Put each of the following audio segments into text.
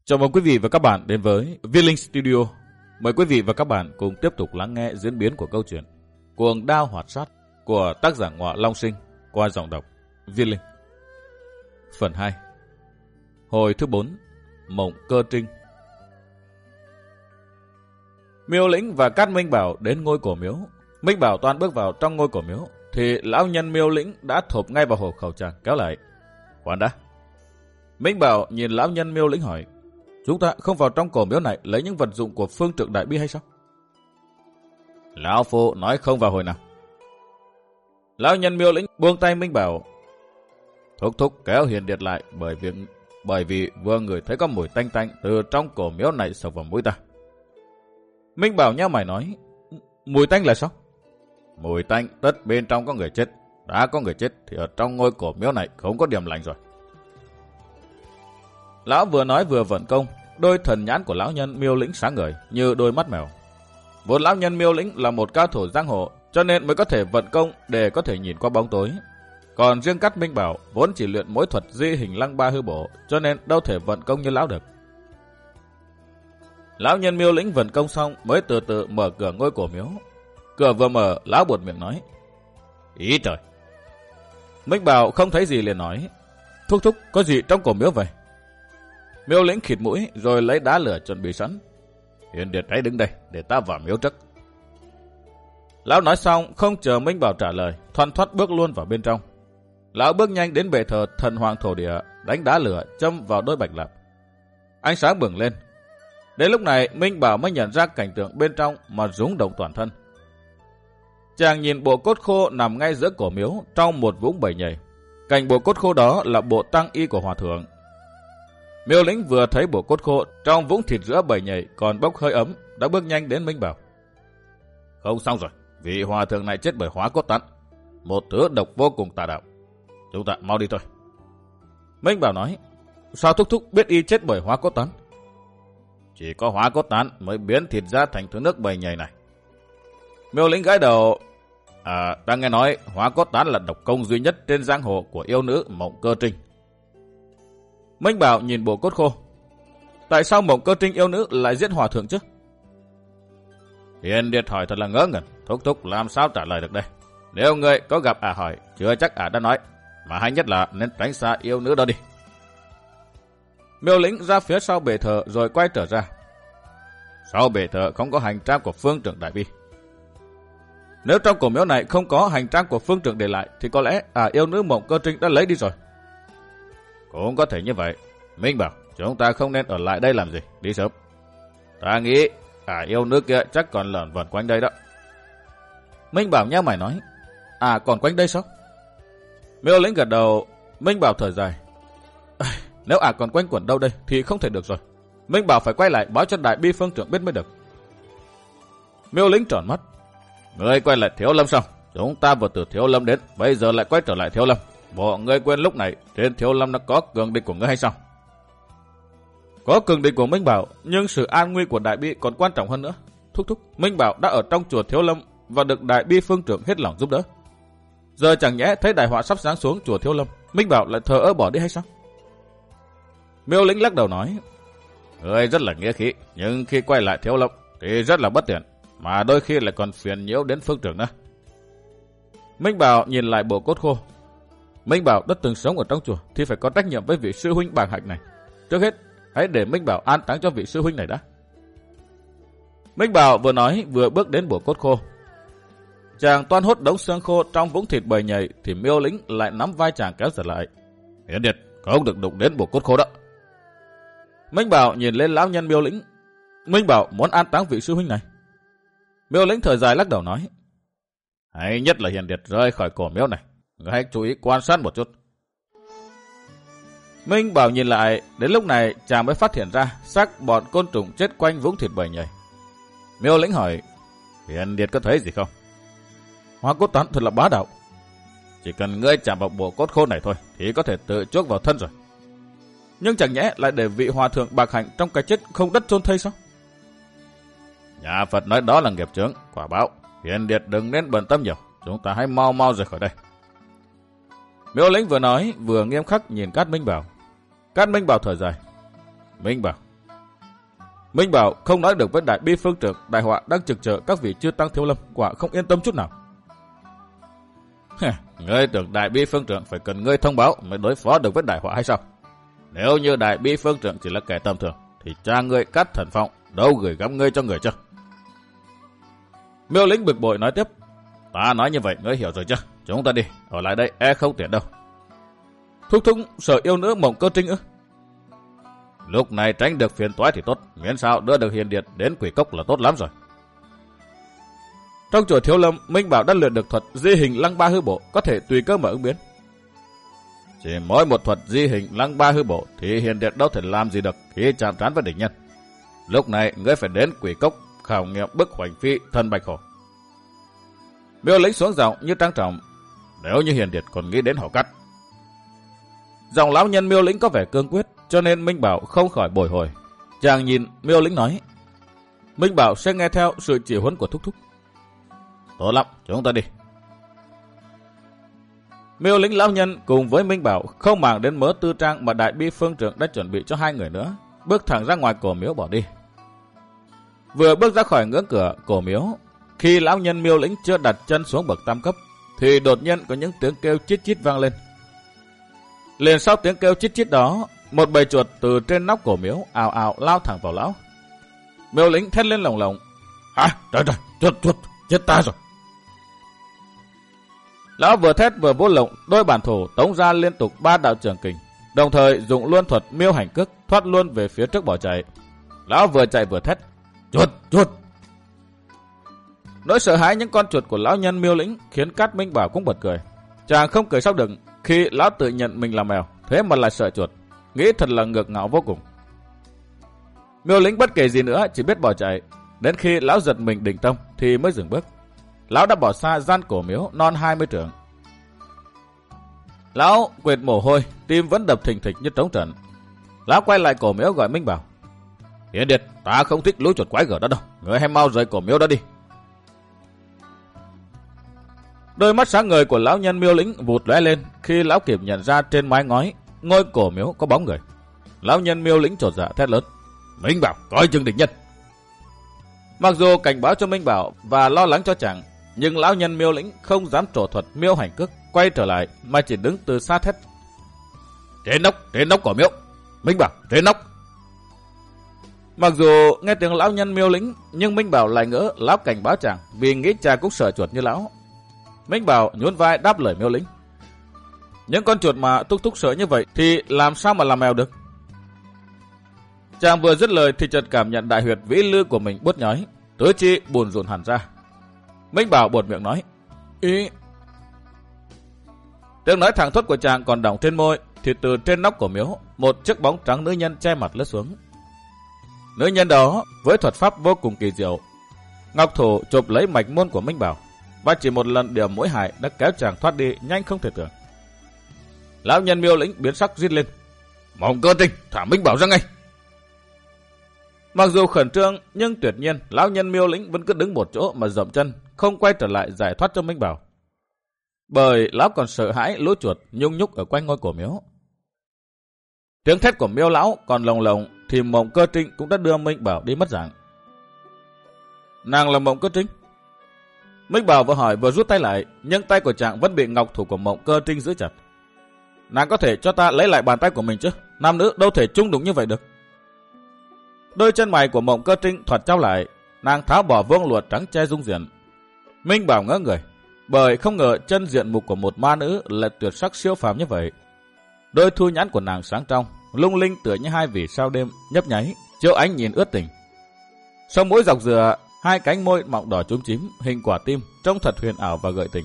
Chào mừng quý vị và các bạn đến với Viết Linh Studio. Mời quý vị và các bạn cùng tiếp tục lắng nghe diễn biến của câu chuyện Cuồng Đao Hoạt Sát của tác giả Ngọa Long Sinh qua giọng đọc Viết Linh. Phần 2. Hồi thứ 4. Mộng Cơ Trinh. Miêu Lĩnh và Cát Minh Bảo đến ngôi cổ miếu. Minh Bảo toan bước vào trong ngôi cổ miếu thì lão nhân Miêu Lĩnh đã thộp ngay vào hộ khẩu chàng kéo lại. Khoan đã. Minh Bảo nhìn lão nhân Miêu Lĩnh hỏi: chúng ta không vào trong cổ miếu này lấy những vật dụng của phương trượng đại bi hay sao? Lão phu nói không vào hồi nào. Lão nhân Miêu Lĩnh buông tay Minh Bảo: thúc kéo Hiền Điệt lại bởi vì vừa người thấy có mùi tanh tanh từ trong cổ miếu này sộc vào mũi ta. Minh Bảo nhíu mày nói: mùi tanh là sao? Mùi tanh tất bên trong có người chết. Đã có người chết thì ở trong ngôi cổ miếu này không có điểm lành rồi. Lão vừa nói vừa vận công, đôi thần nhãn của lão nhân Miêu Lĩnh sáng ngời như đôi mắt mèo. Vốn lão nhân Miêu Lĩnh là một cao thủ giang hồ, cho nên mới có thể vận công để có thể nhìn qua bóng tối. Còn riêng Cát Minh Bảo vốn chỉ luyện mỗi thuật di hình lăng ba hư bổ, cho nên đâu thể vận công như lão được. Lão nhân Miêu Lĩnh vận công xong mới từ từ mở cửa ngôi cổ miếu. Cửa vừa mở, lão buột miệng nói: ý trời. Minh Bảo không thấy gì liền nói: thúc có gì trong cổ miếu vậy? Miêu Lĩnh khịt mũi rồi lấy đá lửa chuẩn bị sẵn. Hiền Điệt hãy đứng đây để ta vào miếu trước. Lão nói xong không chờ Minh Bảo trả lời, thoăn thoắt bước luôn vào bên trong. Lão bước nhanh đến bệ thờ thần hoàng thổ địa, đánh đá lửa châm vào đôi bạch lạp. Ánh sáng bừng lên. Đến lúc này Minh Bảo mới nhận ra cảnh tượng bên trong mà rúng động toàn thân. Chàng nhìn bộ cốt khô nằm ngay giữa cổ miếu trong một vũng bầy nhầy. Cạnh bộ cốt khô đó là bộ tăng y của hòa thượng. Miêu Lĩnh vừa thấy bộ cốt khô trong vũng thịt giữa bầy nhầy còn bốc hơi ấm, đã bước nhanh đến Minh Bảo. Không xong rồi, vị hòa thượng này chết bởi hóa cốt tán, một thứ độc vô cùng tà đạo. Chúng ta mau đi thôi. Minh Bảo nói: sao thúc biết y chết bởi hóa cốt tán? Chỉ có hóa cốt tán mới biến thịt ra thành thứ nước bầy nhầy này. Miêu Lĩnh gãi đầu: ta nghe nói hóa cốt tán là độc công duy nhất trên giang hồ của yêu nữ Mộng Cơ Trinh. Minh Bảo nhìn bộ cốt khô: tại sao Mộng Cơ Trinh yêu nữ lại giết hòa thượng chứ? Hiền Điệt hỏi thật là ngớ ngẩn, thúc làm sao trả lời được đây? Nếu người có gặp hỏi, chưa chắc đã nói, mà hay nhất là nên tránh xa yêu nữ đó đi. Miêu Lĩnh ra phía sau bệ thờ rồi quay trở ra. Sau bệ thờ không có hành trang của phương trượng đại bi. Nếu trong cổ miếu này không có hành trang của phương trượng để lại thì có lẽ yêu nữ Mộng Cơ Trinh đã lấy đi rồi. Cũng có thể như vậy. Minh Bảo, chúng ta không nên ở lại đây làm gì, đi sớm. Ta nghĩ yêu nữ kia chắc còn lởn vởn quanh đây đó. Minh Bảo nhếch mày nói: còn quanh đây sao? Miêu Lĩnh gật đầu. Minh Bảo thở dài: nếu còn quanh quẩn đâu đây thì không thể được rồi. Minh Bảo phải quay lại báo cho đại bi phương trưởng biết mới được. Miêu Lĩnh tròn mắt: ngươi quay lại Thiếu Lâm sao? Chúng ta vừa từ Thiếu Lâm đến, bây giờ lại quay trở lại Thiếu Lâm. Bộ ngươi quên lúc này trên Thiếu Lâm nó có cường địch của ngươi hay sao? Có cường địch của Minh Bảo, nhưng sự an nguy của đại bi còn quan trọng hơn nữa. Thúc Minh Bảo đã ở trong chùa Thiếu Lâm và được đại bi phương trưởng hết lòng giúp đỡ. Giờ chẳng nhẽ thấy đại họa sắp giáng xuống chùa Thiếu Lâm, Minh Bảo lại thờ ơ bỏ đi hay sao? Miêu Lĩnh lắc đầu nói: ngươi rất là nghĩa khí, nhưng khi quay lại Thiếu Lâm thì rất là bất tiện, mà đôi khi lại còn phiền nhiễu đến phương trưởng nữa. Minh Bảo nhìn lại bộ cốt khô. Minh Bảo đã từng sống ở trong chùa thì phải có trách nhiệm với vị sư huynh bàng hạnh này. Trước hết, hãy để Minh Bảo an táng cho vị sư huynh này đã. Minh Bảo vừa nói vừa bước đến bộ cốt khô. Chàng toan hốt đống xương khô trong vũng thịt bầy nhầy thì Miêu Lĩnh lại nắm vai chàng kéo giật lại. Hiền Điệt, không được đụng đến bộ cốt khô đó. Minh Bảo nhìn lên lão nhân Miêu Lĩnh. Minh Bảo muốn an táng vị sư huynh này. Miêu Lĩnh thở dài lắc đầu nói: hay nhất là Hiền Điệt rời khỏi cổ miếu này. Người hãy chú ý quan sát một chút. Minh Bảo nhìn lại, đến lúc này chàng mới phát hiện ra xác bọn côn trùng chết quanh vũng thịt bầy nhầy. Miêu Lĩnh hỏi: Hiền Điệt có thấy gì không? Hóa cốt tán thật là bá đạo. Chỉ cần ngươi chạm vào bộ cốt khô này thôi thì có thể tự chuốc vào thân rồi. Nhưng chẳng nhẽ lại để vị hòa thượng bạc hạnh trong cái chết không đất chôn thây sao? Nhà Phật nói đó là nghiệp chướng, quả báo. Hiền Điệt đừng nên bận tâm nhiều, chúng ta hãy mau rời khỏi đây. Miêu Lĩnh vừa nói vừa nghiêm khắc nhìn Cát Minh Bảo. Cát Minh Bảo thở dài: Minh Bảo, Minh Bảo không nói được với đại bi phương trưởng, đại họa đang trực chờ các vị chư tăng thiếu lâm, quả không yên tâm chút nào. Ngươi tưởng đại bi phương trưởng phải cần ngươi thông báo mới đối phó được với đại họa hay sao? Nếu như đại bi phương trưởng chỉ là kẻ tầm thường, thì cha ngươi Cát Thần Phong đâu gửi gắm ngươi cho người chứ? Miêu Lĩnh bực bội nói tiếp. Ta nói như vậy ngươi hiểu rồi chứ? Chúng ta đi, ở lại đây e không tiện đâu. Thúc thúc sợ yêu nữ Mộng Cơ Trinh ư? Lúc này tránh được phiền toái thì tốt, miễn sao đưa được Hiền Điệt đến Quỷ Cốc là tốt lắm rồi. Trong chùa Thiếu Lâm, Minh Bảo đã luyện được thuật di hình lăng ba hư bộ, có thể tùy cơ mà ứng biến. Chỉ mỗi một thuật di hình lăng ba hư bộ thì Hiền Điệt đâu thể làm gì được khi chạm trán với địch nhân. Lúc này ngươi phải đến Quỷ Cốc khảo nghiệm bức Hoành Phi thân Bạch Hổ. Miêu Lĩnh xuống giọng như trang trọng. Nếu như Hiền Điệt còn nghĩ đến họ cắt. Giọng lão nhân Miêu Lĩnh có vẻ cương quyết, cho nên Minh Bảo không khỏi bồi hồi. Chàng nhìn Miêu Lĩnh nói. Minh Bảo sẽ nghe theo sự chỉ huấn của thúc thúc. Tốt lắm, chúng ta đi. Miêu Lĩnh lão nhân cùng với Minh Bảo không màng đến mớ tư trang mà đại bi phương trưởng đã chuẩn bị cho hai người nữa, bước thẳng ra ngoài cổ miếu bỏ đi. Vừa bước ra khỏi ngưỡng cửa cổ miếu, khi lão nhân Miêu Lĩnh chưa đặt chân xuống bậc tam cấp, thì đột nhiên có những tiếng kêu chít chít vang lên. Liền sau tiếng kêu chít chít đó, một bầy chuột từ trên nóc cổ miếu ào ào lao thẳng vào lão. Miêu Lĩnh thét lên lồng lộng. Hả? Trời trời, chuột, chết ta rồi. Lão vừa thét vừa vỗ lộng, đôi bản thủ tống ra liên tục 3 đạo trường kình, đồng thời dùng luôn thuật miêu hành cước thoát luôn về phía trước bỏ chạy. Lão vừa chạy vừa thét. Chuột. Nỗi sợ hãi những con chuột của lão nhân Miêu Lĩnh khiến Cát Minh Bảo cũng bật cười. Chàng không cười sóc đựng khi lão tự nhận mình là mèo, thế mà lại sợ chuột, nghĩ thật là ngược ngạo vô cùng. Miêu Lĩnh bất kể gì nữa, chỉ biết bỏ chạy. Đến khi lão giật mình định tông thì mới dừng bước. Lão đã bỏ xa gian cổ miếu non 20 trượng. Lão quệt mồ hôi, tim vẫn đập thình thịch như trống trận. Lão quay lại cổ miếu gọi Minh Bảo. Hiền Điệt, ta không thích lũ chuột quái gở đó đâu, người hãy mau rời cổ miếu đó đi. Đôi mắt sáng ngời của lão nhân Miêu Lĩnh vụt lóe lên khi lão kịp nhận ra trên mái ngói ngôi cổ miếu có bóng người. Lão nhân Miêu Lĩnh chột dạ thét lớn. Minh Bảo, coi chừng địch nhân. Mặc dù cảnh báo cho Minh Bảo và lo lắng cho chàng, nhưng lão nhân Miêu Lĩnh không dám trổ thuật miêu hành cước quay trở lại mà chỉ đứng từ xa thét. Trên nóc cổ miếu. Minh Bảo, trên nóc. Mặc dù nghe tiếng lão nhân Miêu Lĩnh, nhưng Minh Bảo lại ngỡ lão cảnh báo chàng vì nghĩ chàng cũng sợ chuột như lão. Minh Bảo nhún vai đáp lời Miêu Lĩnh. Những con chuột mà thúc thúc sợ như vậy thì làm sao mà làm mèo được? Chàng vừa dứt lời thì chợt cảm nhận đại huyệt vĩ lư của mình buốt nhói, tứ chi buồn rùn hẳn ra. Minh Bảo buột miệng nói. Ý. Tiếng nói thẳng thốt của chàng còn đọng trên môi thì từ trên nóc của miếu, một chiếc bóng trắng nữ nhân che mặt lướt xuống. Nữ nhân đó với thuật pháp vô cùng kỳ diệu, ngọc thủ chụp lấy mạch môn của Minh Bảo và chỉ một lần điểm mũi hại đã kéo chàng thoát đi nhanh không thể tưởng. Lão nhân Miêu Lĩnh biến sắc rít lên. Mộng Cơ Trinh, thả Minh Bảo ra ngay. Mặc dù khẩn trương nhưng tuyệt nhiên lão nhân Miêu Lĩnh vẫn cứ đứng một chỗ mà dậm chân, không quay trở lại giải thoát cho Minh Bảo. Bởi lão còn sợ hãi lũ chuột nhung nhúc ở quanh ngôi cổ miếu. Tiếng thét của Miêu lão còn lồng lồng thì Mộng Cơ Trinh cũng đã đưa Minh Bảo đi mất dạng. Nàng là Mộng Cơ Trinh? Minh Bảo vừa hỏi vừa rút tay lại, nhưng tay của chàng vẫn bị ngọc thủ của Mộng Cơ Trinh giữ chặt. Nàng có thể cho ta lấy lại bàn tay của mình chứ? Nam nữ đâu thể chung đụng như vậy được. Đôi chân mày của Mộng Cơ Trinh thoạt trao lại, nàng tháo bỏ vuông lụa trắng che dung diện. Minh Bảo ngỡ người, bởi không ngờ chân diện mục của một ma nữ lại tuyệt sắc siêu phàm như vậy. Đôi thu nhãn của nàng sáng trong, lung linh tựa như hai vì sao đêm nhấp nháy, chiếu ánh nhìn ướt tình. Sống mũi dọc dừa, hai cánh môi mọng đỏ chúm chím, hình quả tim, trông thật huyền ảo và gợi tình.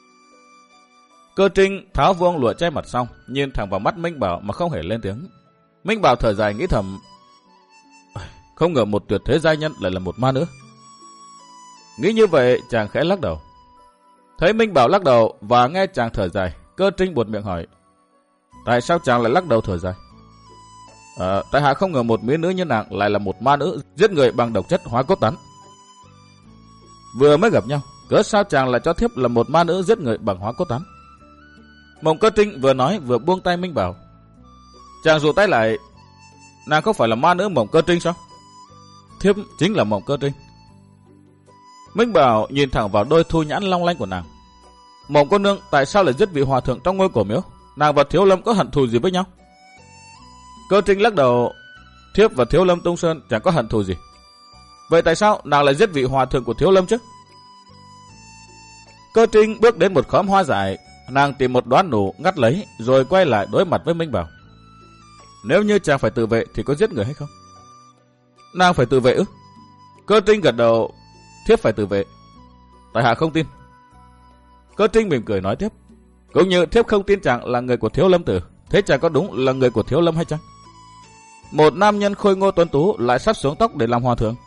Cơ Trinh tháo vuông lụa che mặt xong, nhìn thẳng vào mắt Minh Bảo mà không hề lên tiếng. Minh Bảo thở dài nghĩ thầm, không ngờ một tuyệt thế giai nhân lại là một ma nữ. Nghĩ như vậy, chàng khẽ lắc đầu. Thấy Minh Bảo lắc đầu và nghe chàng thở dài, Cơ Trinh buột miệng hỏi, tại sao chàng lại lắc đầu thở dài? Tại hạ không ngờ một mỹ nữ như nàng lại là một ma nữ giết người bằng độc chất hóa cốt tán. Vừa mới gặp nhau, cớ sao chàng lại cho thiếp là một ma nữ giết người bằng hóa cốt tán? Mộng Cơ Trinh vừa nói vừa buông tay Minh Bảo. Chàng rụt tay lại. Nàng không phải là ma nữ Mộng Cơ Trinh sao? thiếp chính là Mộng Cơ Trinh. Minh Bảo nhìn thẳng vào đôi thu nhãn long lanh của nàng. Mộng cô nương tại sao lại giết vị hòa thượng trong ngôi cổ miếu? Nàng và Thiếu Lâm có hận thù gì với nhau? Cơ Trinh lắc đầu. Thiếp và Thiếu Lâm Tung Sơn chẳng có hận thù gì. Vậy tại sao nàng lại giết vị hòa thượng của Thiếu Lâm chứ? Cơ Trinh bước đến một khóm hoa dại, nàng tìm một đoán nụ ngắt lấy rồi quay lại đối mặt với Minh Bảo. Nếu như chàng phải tự vệ thì có giết người hay không? Nàng phải tự vệ ư? Cơ Trinh gật đầu. Thiếp phải tự vệ. Tại hạ không tin. Cơ Trinh mỉm cười nói tiếp. Cũng như thiếp không tin chàng là người của Thiếu Lâm Tử. Thế chàng có đúng là người của Thiếu Lâm hay chăng? Một nam nhân khôi ngô tuấn tú lại sắp xuống tóc để làm hòa thượng.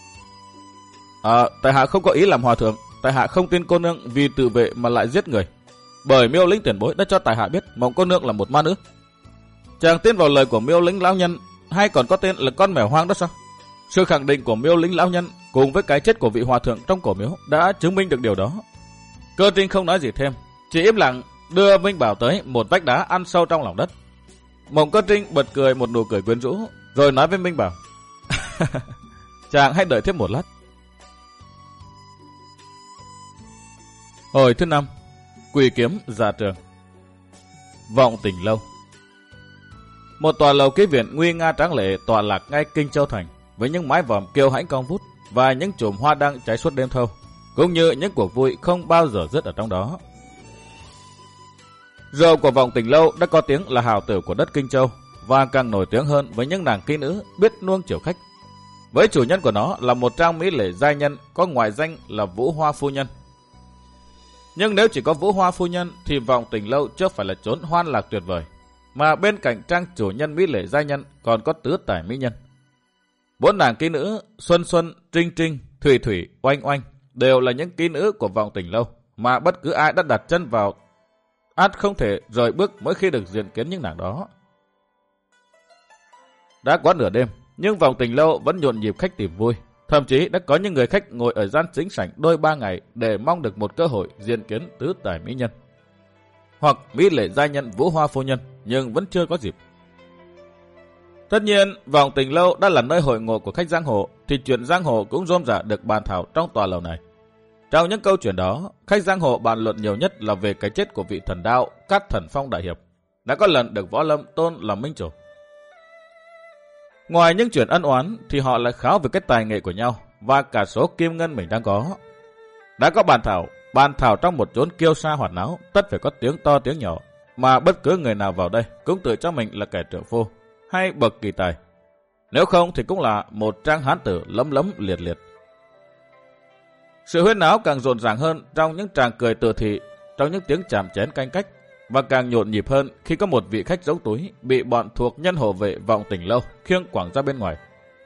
Tại hạ không có ý làm hòa thượng. Tại hạ không tin cô nương vì tự vệ mà lại giết người. Bởi Miêu Lĩnh tiền bối đã cho tại hạ biết Mộng cô nương là một ma nữ. Chàng tin vào lời của Miêu Lĩnh lão nhân hay còn có tên là con mèo hoang đó sao? Sự khẳng định của Miêu Lĩnh lão nhân cùng với cái chết của vị hòa thượng trong cổ miếu đã chứng minh được điều đó. Cơ Trinh không nói gì thêm, chỉ im lặng đưa Minh Bảo tới một vách đá ăn sâu trong lòng đất. Mộng Cơ Trinh bật cười một nụ cười quyến rũ, rồi nói với Minh Bảo: chàng hãy đợi thêm một lát. Hồi thứ 5, Quỷ Kiếm Dạ Trường. Vọng Tình Lâu. Một tòa lầu ký viện nguy nga tráng lệ tọa lạc ngay Kinh Châu thành, với những mái vòm kiêu hãnh cong vút và những chùm hoa đăng cháy suốt đêm thâu, cũng như những cuộc vui không bao giờ dứt ở trong đó. Rượu của Vọng Tình Lâu đã có tiếng là hào tử của đất Kinh Châu, và càng nổi tiếng hơn với những nàng kỹ nữ biết nuông chiều khách. Với chủ nhân của nó là một trang mỹ lệ giai nhân có ngoại danh là Vũ Hoa Phu Nhân. Nhưng nếu chỉ có Vũ Hoa Phu Nhân thì Vọng Tình Lâu chưa phải là chốn hoan lạc tuyệt vời, mà bên cạnh trang chủ nhân mỹ lệ giai nhân còn có tứ tài mỹ nhân. 4 nàng kỹ nữ Xuân Xuân, Trinh Trinh, Thủy Thủy, Oanh Oanh đều là những kỹ nữ của Vọng Tình Lâu, mà bất cứ ai đã đặt chân vào ắt không thể rời bước mỗi khi được diện kiến những nàng đó. Đã quá nửa đêm, nhưng Vọng Tình Lâu vẫn nhộn nhịp khách tìm vui. Thậm chí đã có những người khách ngồi ở gian chính sảnh đôi 3 ngày để mong được một cơ hội diện kiến tứ tài mỹ nhân hoặc mỹ lệ giai nhân Vũ Hoa Phu Nhân, nhưng vẫn chưa có dịp. Tất nhiên, Vọng Tình Lâu đã là nơi hội ngộ của khách giang hồ, thì chuyện giang hồ cũng rôm rả được bàn thảo trong tòa lầu này. Trong những câu chuyện đó, khách giang hồ bàn luận nhiều nhất là về cái chết của vị thần đạo Cát Thần Phong đại hiệp, đã có lần được Võ Lâm tôn làm minh chủ. Ngoài những chuyện ân oán thì họ lại kháo về cái tài nghệ của nhau và cả số kim ngân mình đang có. Đã có bàn thảo trong một chốn kiêu sa hoạt náo, tất phải có tiếng to tiếng nhỏ, mà bất cứ người nào vào đây cũng tự cho mình là kẻ trợ phu hay bậc kỳ tài. Nếu không thì cũng là một trang hán tử lấm lấm liệt liệt. Sự huyên náo càng rộn ràng hơn trong những tràng cười từ thị, trong những tiếng chạm chén canh cách, và càng nhộn nhịp hơn khi có một vị khách giấu túi bị bọn thuộc nhân hộ vệ Vọng Tình Lâu khiêng quẳng ra bên ngoài.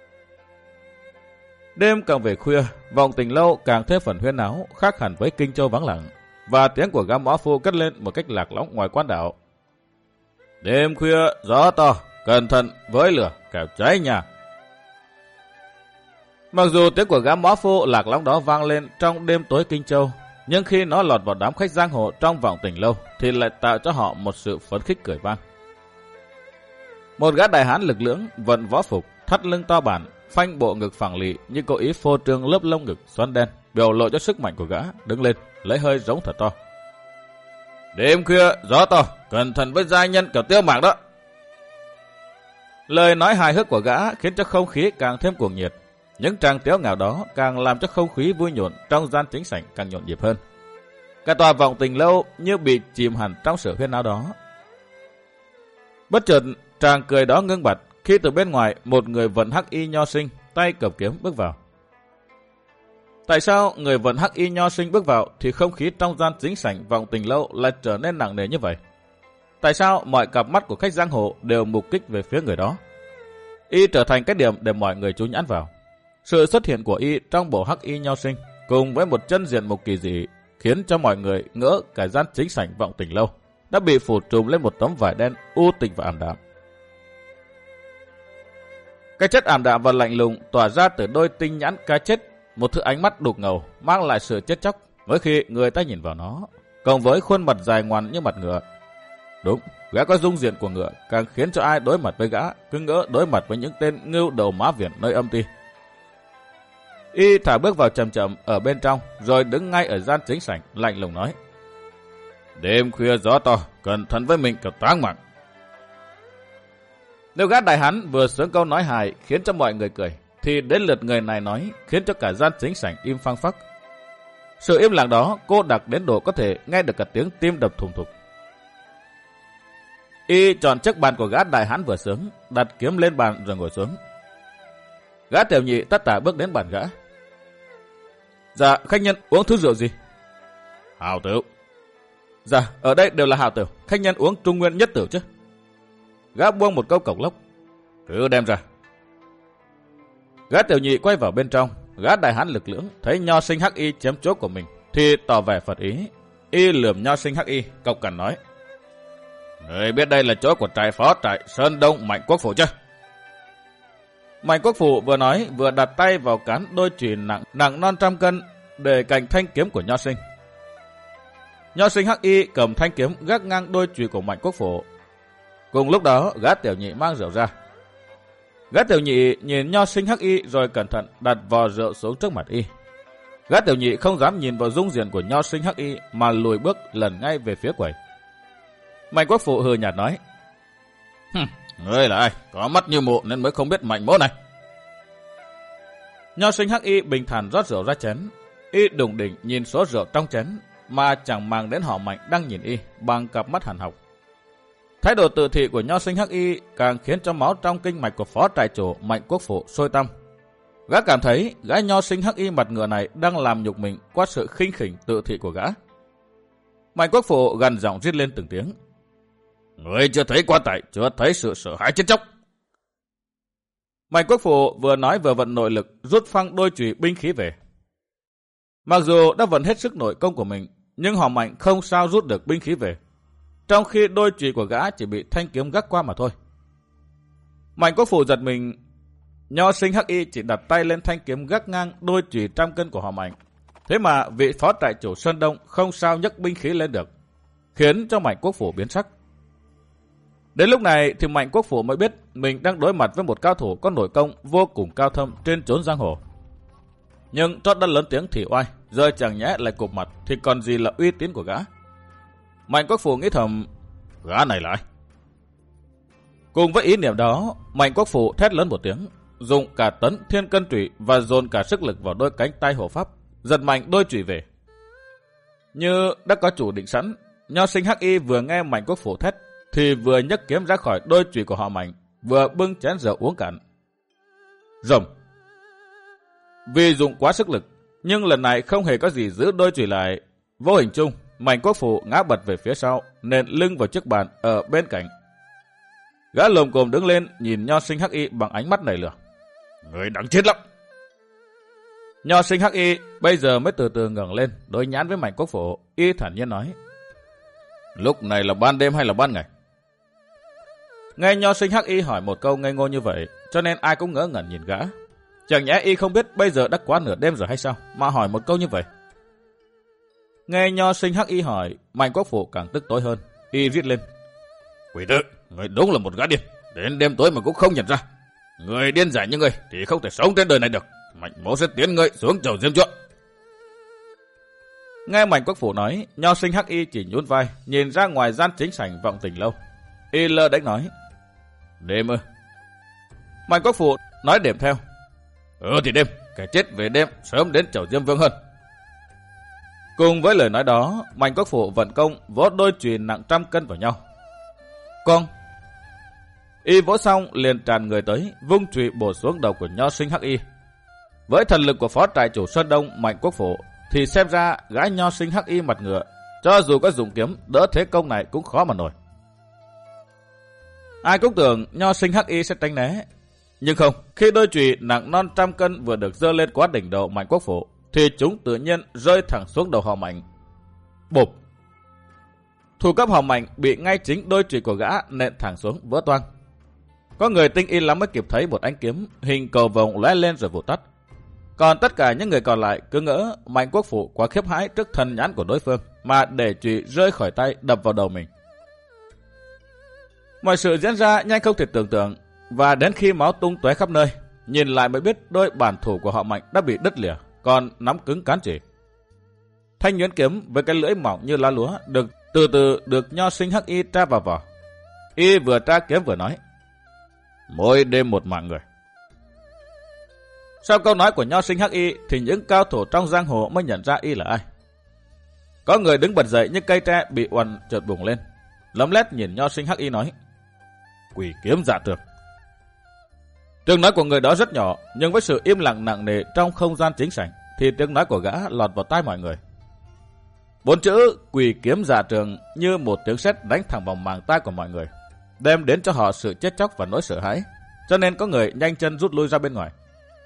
Đêm càng về khuya, Vọng Tình Lâu càng thêm phần huyên náo khác hẳn với Kinh Châu vắng lặng, và tiếng của gã mõ phu cất lên một cách lạc lõng ngoài quán đảo. Đêm khuya gió to, cẩn thận với lửa kẻo cháy nhà. Mặc dù tiếng của gã mõ phu lạc lõng đó vang lên trong đêm tối Kinh Châu, nhưng khi nó lọt vào đám khách giang hồ trong Vọng Tình Lâu thì lại tạo cho họ một sự phấn khích cười vang. Một gã đại hán lực lưỡng vận võ phục, thắt lưng to bản, phanh bộ ngực phẳng lì như cố ý phô trương lớp lông ngực xoăn đen, biểu lộ cho sức mạnh của gã, đứng lên lấy hơi giống thật to. Đêm khuya gió to, cẩn thận với giai nhân kẻo tiêu mạng đó. Lời nói hài hước của gã khiến cho không khí càng thêm cuồng nhiệt. Những tràng tiếu ngạo đó càng làm cho không khí vui nhộn trong gian chính sảnh càng nhộn nhịp hơn. Cả tòa Vọng Tình Lâu như bị chìm hẳn trong sự huyên náo đó. Bất chợt, tràng cười đó ngưng bặt khi từ bên ngoài một người vận hắc y nho sinh tay cầm kiếm bước vào. Tại sao người vận hắc y nho sinh bước vào thì không khí trong gian chính sảnh Vọng Tình Lâu lại trở nên nặng nề như vậy? Tại sao mọi cặp mắt của khách giang hồ đều mục kích về phía người đó? Y trở thành cái điểm để mọi người chú nhãn vào. Sự xuất hiện của y trong bộ hắc y nho sinh cùng với một chân diện mục kỳ dị khiến cho mọi người ngỡ cả gian chính sảnh Vọng Tình Lâu đã bị phủ trùm lên một tấm vải đen u tịch và ảm đạm. Cái chất ảm đạm và lạnh lùng tỏa ra từ đôi tinh nhãn cái chết, một thứ ánh mắt đục ngầu mang lại sự chết chóc mỗi khi người ta nhìn vào nó, cộng với khuôn mặt dài ngoằn như mặt ngựa. Đúng, gã có dung diện của ngựa càng khiến cho ai đối mặt với gã cứ ngỡ đối mặt với những tên ngưu đầu má viển nơi âm ty. Y thả bước vào chậm chậm ở bên trong, rồi đứng ngay ở gian chính sảnh, lạnh lùng nói. Đêm khuya gió to, cẩn thận với mình cả táng mạng. Nếu gã đại hán vừa sướng câu nói hài khiến cho mọi người cười, thì đến lượt người này nói khiến cho cả gian chính sảnh im phăng phắc. Sự im lặng đó cô đặc đến độ có thể nghe được cả tiếng tim đập thùng thục. Y chọn chiếc bàn của gã đại hán vừa sướng, đặt kiếm lên bàn rồi ngồi xuống. Gã tiểu nhị tất tả bước đến bàn gã. Dạ, khách nhân uống thứ rượu gì? Hào tửu. Dạ, ở đây đều là hào tửu, khách nhân uống trung nguyên nhất tửu chứ. Gã buông một câu cộc lốc. Cứ đem ra. Gã tiểu nhị quay vào bên trong. Gã đại hán lực lưỡng thấy nho sinh Hắc Y chiếm chỗ của mình thì tỏ vẻ phật ý. Y lườm nho sinh Hắc Y, cộc cằn nói. Người biết đây là chỗ của trại phó trại Sơn Đông Mạnh Quốc Phủ chứ? Mạnh Quốc Phủ vừa nói vừa đặt tay vào cán đôi chùy nặng non trăm cân để cạnh thanh kiếm của nho sinh. Nho sinh Hắc Y cầm thanh kiếm gác ngang đôi chùy của Mạnh Quốc Phủ. Cùng lúc đó gã tiểu nhị mang rượu ra. Gã tiểu nhị nhìn nho sinh Hắc Y rồi cẩn thận đặt vò rượu xuống trước mặt Y. Gã tiểu nhị không dám nhìn vào dung diện của nho sinh Hắc Y mà lùi bước lần ngay về phía quầy. Mạnh Quốc Phụ hừ nhạt nói. Ngươi là ai? Có mắt như mụ nên mới không biết Mạnh mỗ này. Nho sinh Hắc Y bình thản rót rượu ra chén. Y đùng đỉnh nhìn số rượu trong chén mà chẳng màng đến họ Mạnh đang nhìn Y bằng cặp mắt hàn học. Thái độ tự thị của nho sinh Hắc Y càng khiến cho máu trong kinh mạch của phó trại chủ Mạnh Quốc Phụ sôi tăm. Gã cảm thấy gã nho sinh Hắc Y mặt ngựa này đang làm nhục mình qua sự khinh khỉnh tự thị của gã. Mạnh Quốc Phụ gằn giọng rít lên từng tiếng. Người chưa thấy quan tài, chưa thấy sự sợ hãi chết chóc. Mạnh Quốc Phụ vừa nói vừa vận nội lực rút phăng đôi chùy binh khí về. Mặc dù đã vận hết sức nội công của mình, nhưng họ Mạnh không sao rút được binh khí về, trong khi đôi chùy của gã chỉ bị thanh kiếm gác qua mà thôi. Mạnh Quốc Phụ giật mình, nho sinh Hắc Y chỉ đặt tay lên thanh kiếm gác ngang đôi chùy trăm cân của họ Mạnh. Thế mà vị phó trại chủ Sơn Đông không sao nhấc binh khí lên được, khiến cho Mạnh Quốc Phụ biến sắc. Đến lúc này thì Mạnh Quốc Phụ mới biết mình đang đối mặt với một cao thủ có nội công vô cùng cao thâm trên chốn giang hồ. Nhưng trót đã lớn tiếng thì oai, giờ chẳng nhẽ lại cụp mặt thì còn gì là uy tín của gã. Mạnh Quốc Phụ nghĩ thầm, gã này là ai? Cùng với ý niệm đó, Mạnh Quốc Phụ thét lớn một tiếng, dùng cả tấn thiên cân trụy và dồn cả sức lực vào đôi cánh tay hộ pháp, giật mạnh đôi trụy về. Như đã có chủ định sẵn, nho sinh Hắc Y vừa nghe Mạnh Quốc Phụ thét thì vừa nhấc kiếm ra khỏi đôi chùy của họ Mạnh, vừa bưng chén rượu uống cạn. Rầm. Vì dùng quá sức lực, nhưng lần này không hề có gì giữ đôi chùy lại. Vô hình chung, Mạnh Quốc Phụ ngã bật về phía sau, nện lưng vào chiếc bàn ở bên cạnh. Gã lồm cồm đứng lên, nhìn nho sinh Hắc Y bằng ánh mắt nảy lửa. Người đáng chết lắm. Nho sinh Hắc Y bây giờ mới từ từ ngẩng lên, đối nhãn với Mạnh Quốc Phụ, y thản nhiên nói: Lúc này là ban đêm hay là ban ngày? Nghe nho sinh Hắc Y hỏi một câu ngây ngô như vậy, cho nên ai cũng ngỡ ngẩn nhìn gã. Chẳng nhẽ y không biết bây giờ đã quá nửa đêm rồi hay sao, mà hỏi một câu như vậy? Nghe nho sinh Hắc Y hỏi, Mạnh Quốc Phụ càng tức tối hơn, y rít lên: Quỷ tử, người đúng là một gã điên, đến đêm tối mà cũng không nhận ra. Người điên dại như người thì không thể sống trên đời này được. Mạnh mỗ sẽ tiến ngươi xuống chầu diêm chúa. Nghe Mạnh Quốc Phụ nói, nho sinh Hắc Y chỉ nhún vai, nhìn ra ngoài gian chính sảnh vọng tình lâu. Y lơ đánh nói: Đêm ư? Mạnh Quốc Phụ nói đêm theo: Thì đêm, kẻ chết về đêm sớm đến chầu Diêm Vương hơn. Cùng với lời nói đó, Mạnh Quốc Phụ vận công vỗ đôi chùy nặng trăm cân vào nhau. Con! Y vỗ xong liền tràn người tới, vung chùy bổ xuống đầu của nho sinh Hắc Y. Với thần lực của phó trại chủ Sơn Đông Mạnh Quốc Phụ thì xem ra gã nho sinh Hắc Y mặt ngựa, cho dù có dùng kiếm đỡ thế công này cũng khó mà nổi. Ai cũng tưởng nho sinh Hắc Y sẽ tránh né, nhưng không, khi đôi chùy nặng non trăm cân vừa được giơ lên quá đỉnh đầu Mạnh Quốc Phụ thì chúng tự nhiên rơi thẳng xuống đầu họ Mạnh. Bụp! Thủ cấp họ Mạnh bị ngay chính đôi chùy của gã nện thẳng xuống vỡ toang. Có người tinh y lắm mới kịp thấy một ánh kiếm hình cầu vồng lóe lên rồi vụt tắt. Còn tất cả những người còn lại cứ ngỡ Mạnh Quốc Phụ quá khiếp hãi trước thần nhãn của đối phương mà để chùy rơi khỏi tay đập vào đầu mình. Mọi sự diễn ra nhanh không thể tưởng tượng, và đến khi máu tung tóe khắp nơi, Nhìn lại mới biết đôi bản thủ của họ Mạnh đã bị đứt lìa, còn nắm cứng cán chỉ. Thanh nhuyễn kiếm với cái lưỡi mỏng như lá lúa được từ từ được Nho Sinh Hắc Y tra vào vỏ. Y vừa tra kiếm vừa nói: mỗi đêm một mạng người. Sau câu nói của Nho Sinh Hắc Y thì những cao thủ trong giang hồ mới nhận ra y là ai. Có người đứng bật dậy như cây tre bị oằn chợt bùng lên, lấm lét nhìn Nho Sinh Hắc Y nói: Quỷ kiếm Dạ Tường. Tiếng nói của người đó rất nhỏ, nhưng với sự im lặng nặng nề trong không gian chính sảnh thì tiếng nói của gã lọt vào tai mọi người. 4 chữ Quỷ kiếm Dạ Tường như một tiếng sét đánh thẳng vào màng tai của mọi người, đem đến cho họ sự chết chóc và nỗi sợ hãi, cho nên có người nhanh chân rút lui ra bên ngoài.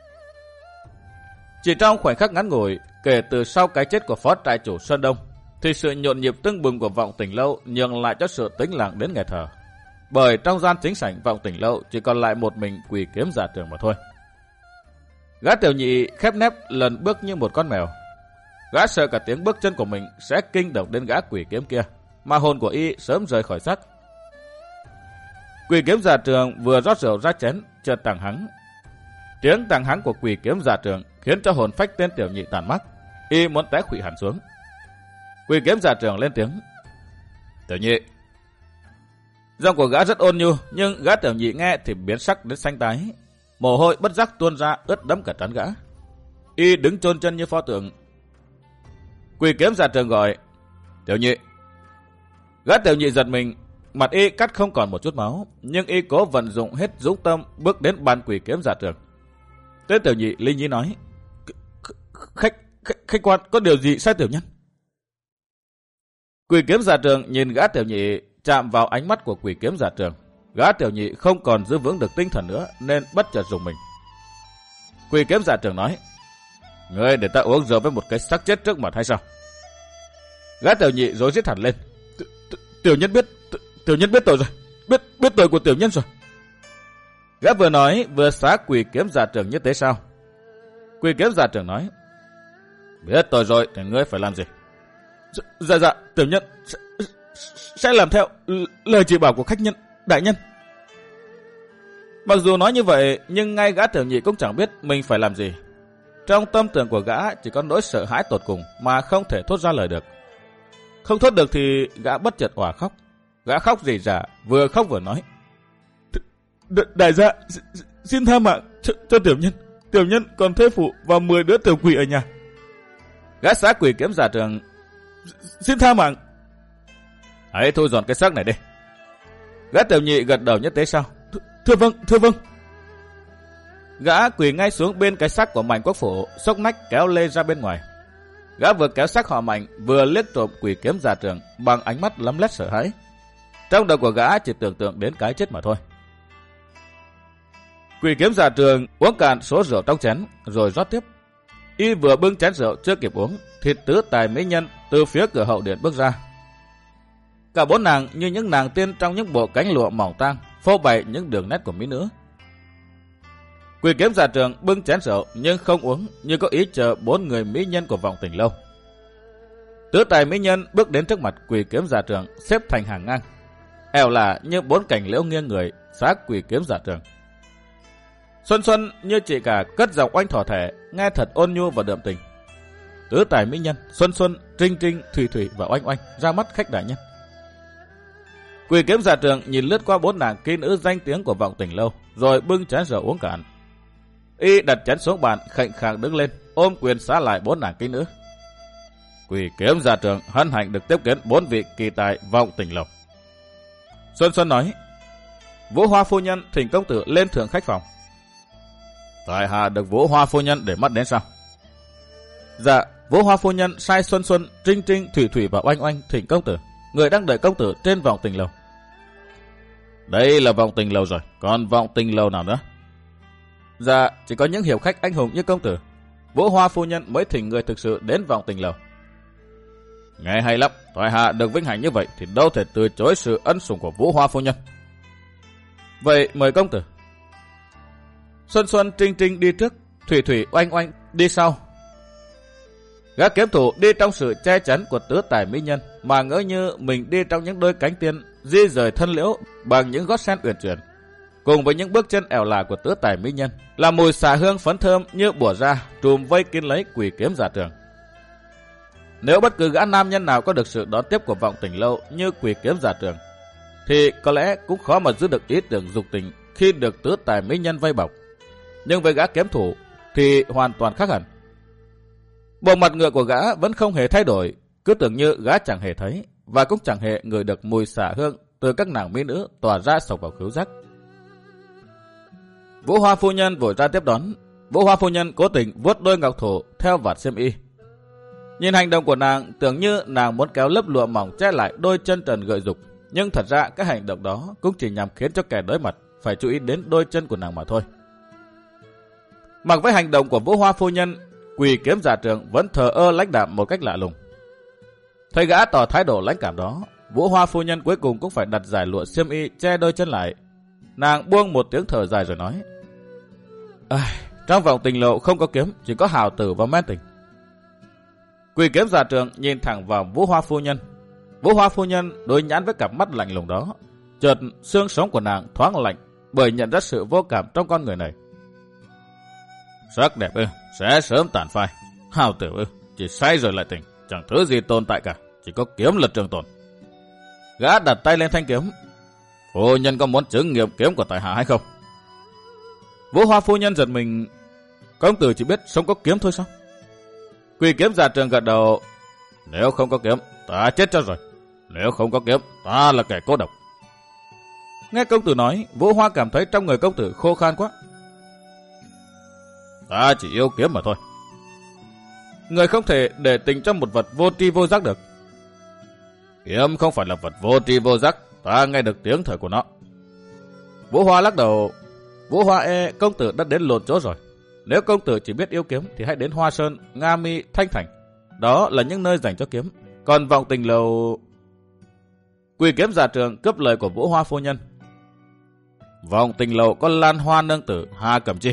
Chỉ trong khoảnh khắc ngắn ngủi kể từ sau cái chết của phó trại chủ Sơn Đông, thì sự nhộn nhịp tưng bừng của Vọng Tình Lâu nhường lại cho sự tĩnh lặng đến nghẹt thở. Bởi trong gian chính sảnh Vọng Tình Lâu chỉ còn lại một mình Quỷ kiếm Dạ Tường mà thôi. Gã tiểu nhị khép nép lần bước như một con mèo. Gã sợ cả tiếng bước chân của mình sẽ kinh động đến gã quỷ kiếm kia, mà hồn của y sớm rời khỏi xác. Quỷ kiếm Dạ Tường vừa rót rượu ra chén, chợt tàng hắng. Tiếng tàng hắng của Quỷ kiếm Dạ Tường khiến cho hồn phách tên tiểu nhị tàn mắc, y muốn té khuỵu hẳn xuống. Quỷ kiếm Dạ Tường lên tiếng: Tiểu nhị. Giọng của gã rất ôn nhu, nhưng gã tiểu nhị nghe thì biến sắc đến xanh tái, mồ hôi bất giác tuôn ra ướt đẫm cả trán gã. Y đứng chôn chân như pho tượng. Quỷ kiếm Dạ Tường gọi: Tiểu nhị. Gã tiểu nhị giật mình, mặt y cắt không còn một chút máu, nhưng y cố vận dụng hết dũng tâm bước đến bàn Quỷ kiếm Dạ Tường. Tên tiểu nhị linh nhí nói: Khách quan có điều gì sai tiểu nhân? Quỷ kiếm Dạ Tường nhìn gã tiểu nhị, chạm vào ánh mắt của Quỷ kiếm Dạ Tường. Gã tiểu nhị không còn giữ vững được tinh thần nữa nên bất chợt rùng mình. Quỷ kiếm Dạ Tường nói: Ngươi để ta uống rượu với một cái xác chết trước mặt hay sao? Gã tiểu nhị rối rít hẳn lên: Tiểu nhân biết tội rồi, biết tội của tiểu nhân rồi. Gã vừa nói vừa xá Quỷ kiếm Dạ Tường như thế sao? Quỷ kiếm Dạ Tường nói: Biết tội rồi thì ngươi phải làm gì? Dạ, tiểu nhân sẽ làm theo lời chỉ bảo của khách nhân, đại nhân. Mặc dù nói như vậy, nhưng ngay gã tiểu nhị cũng chẳng biết mình phải làm gì. Trong tâm tưởng của gã chỉ có nỗi sợ hãi tột cùng mà không thể thốt ra lời được. Không thốt được thì gã bất chợt òa khóc. Gã khóc rỉ rả, vừa khóc vừa nói: Đại gia, xin tha mạng cho tiểu nhân. Tiểu nhân còn thuê phụ và 10 đứa tiểu quỷ ở nhà. Gã xá Quỷ kiếm Dạ Tường: Xin tha mạng. Hãy thu dọn cái xác này đi. Gã tiểu nhị gật đầu nhất thế sao? Thưa vâng. Gã quỳ ngay xuống bên cái xác của Mạnh Quốc Phủ, xốc nách kéo lê ra bên ngoài. Gã vừa kéo xác họ Mạnh vừa liếc trộm Quỷ kiếm Dạ Tường bằng ánh mắt lấm lét sợ hãi. Trong đầu của gã chỉ tưởng tượng đến cái chết mà thôi. Quỷ kiếm Dạ Tường uống cạn số rượu trong chén rồi rót tiếp. Y vừa bưng chén rượu chưa kịp uống thì tứ tài mỹ nhân từ phía cửa hậu điện bước ra. Cả 4 nàng như những nàng tiên trong những bộ cánh lụa mỏng tang, phô bày những đường nét của mỹ nữ. Quỷ kiếm Dạ Tường bưng chén rượu nhưng không uống, như có ý chờ 4 người mỹ nhân của Vọng Tình Lâu. Tứ tài mỹ nhân bước đến trước mặt Quỷ kiếm Dạ Tường, xếp thành hàng ngang, eo là như 4 cành liễu nghiêng người xá Quỷ kiếm Dạ Tường. Xuân như chị cả cất giọng oanh thỏ thẻ, nghe thật ôn nhu và đượm tình. Tứ tài mỹ nhân Xuân, Trinh, Thủy và Oanh ra mắt khách đại nhân. Quỷ kiếm Dạ Tường nhìn lướt qua 4 nàng kỹ nữ danh tiếng của Vọng Tình Lâu, rồi bưng chén rượu uống cạn. Y đặt chén xuống bàn, khệnh khạng đứng lên, ôm quyền xá lại 4 nàng kỹ nữ. Quỷ kiếm Dạ Tường hân hạnh được tiếp kiến 4 vị kỳ tài Vọng Tình Lâu. Xuân nói: Vũ Hoa phu nhân thỉnh công tử lên thượng khách phòng. Tại hạ được Vũ Hoa phu nhân để mắt đến sao? Dạ, Vũ Hoa phu nhân sai Xuân, Trinh, Thủy và Oanh thỉnh công tử. Người đang đợi công tử trên Vọng Tình Lâu. Đây là Vọng Tình Lâu rồi, còn Vọng Tình Lâu nào nữa? Dạ, chỉ có những hiệp khách anh hùng như công tử, Vũ Hoa phu nhân mới thỉnh người thực sự đến Vọng Tình Lâu. Nghe hay lắm, tại hạ được vinh hạnh như vậy thì đâu thể từ chối sự ân sủng của Vũ Hoa phu nhân. Vậy mời công tử. Xuân, Trinh đi trước, Thủy, Oanh đi sau. Gã kiếm thủ đi trong sự che chắn của tứ tài mỹ nhân mà ngỡ như mình đi trong những đôi cánh tiên di rời thân liễu bằng những gót sen uyển chuyển. cùng với những bước chân ẻo lả của tứ tài mỹ nhân, là mùi xạ hương phấn thơm như bủa ra trùm vây kín lấy Quỷ Kiếm Giả Trường. Nếu bất cứ gã nam nhân nào có được sự đón tiếp của Vọng Tình Lâu như Quỷ Kiếm Giả Trường, thì có lẽ cũng khó mà giữ được ý tưởng dục tình khi được tứ tài mỹ nhân vây bọc. Nhưng với gã kiếm thủ thì hoàn toàn khác hẳn. Bộ mặt ngựa của gã vẫn không hề thay đổi, cứ tưởng như gã chẳng hề thấy và cũng chẳng hề ngửi được mùi xạ hương từ các nàng mỹ nữ tỏa ra sộc vào khứu giác. Vũ Hoa phu nhân vội ra tiếp đón. Vũ Hoa phu nhân cố tình vuốt đôi ngọc thổ theo vạt xiêm y. Nhìn hành động của nàng, tưởng như nàng muốn kéo lớp lụa mỏng che lại đôi chân trần gợi dục, nhưng thật ra cái hành động đó cũng chỉ nhằm khiến cho kẻ đối mặt phải chú ý đến đôi chân của nàng mà thôi. Mặc với hành động của Vũ Hoa phu nhân, Quỷ Kiếm Giả Trường vẫn thờ ơ lãnh đạm một cách lạ lùng. Thấy gã tỏ thái độ lãnh cảm đó, Vũ Hoa phu nhân cuối cùng cũng phải đặt giải lụa xiêm y che đôi chân lại. Nàng buông một tiếng thở dài rồi nói: trong Vọng Tình Lâu không có kiếm, chỉ có hào tử và men tình. Quỷ Kiếm Giả Trường nhìn thẳng vào Vũ Hoa phu nhân. Vũ Hoa phu nhân đối nhãn với cặp mắt lạnh lùng đó, chợt xương sống của nàng thoáng lạnh bởi nhận ra sự vô cảm trong con người này. Sắc đẹp sẽ sớm tàn phai, hào tử chỉ say rồi lại tình, chẳng thứ gì tồn tại cả, chỉ có kiếm là trường tồn. Gã đặt tay lên thanh kiếm. Phu nhân có muốn chứng nghiệm kiếm của tại hạ hay không? Vũ Hoa phu nhân giật mình. Công tử chỉ biết sống có kiếm thôi sao? Quỷ Kiếm Giả Trường gật đầu. Nếu không có kiếm, ta chết cho rồi. Nếu không có kiếm, ta là kẻ cô độc. Nghe công tử nói, Vũ Hoa cảm thấy trong người công tử khô khan quá. Ta chỉ yêu kiếm mà thôi. Người không thể để tình cho một vật vô tri vô giác được. Kiếm không phải là vật vô tri vô giác, ta nghe được tiếng thở của nó. Vũ Hoa lắc đầu. Vũ Hoa công tử đã đến lộn chỗ rồi. Nếu công tử chỉ biết yêu kiếm thì hãy đến Hoa Sơn, Nga Mi, Thanh Thành. Đó là những nơi dành cho kiếm. Còn Vọng Tình Lầu... Quỷ Kiếm Giả Trường cướp lời của Vũ Hoa phu nhân. Vọng Tình Lầu có Lan Hoa nương tử Hà Cẩm Chi.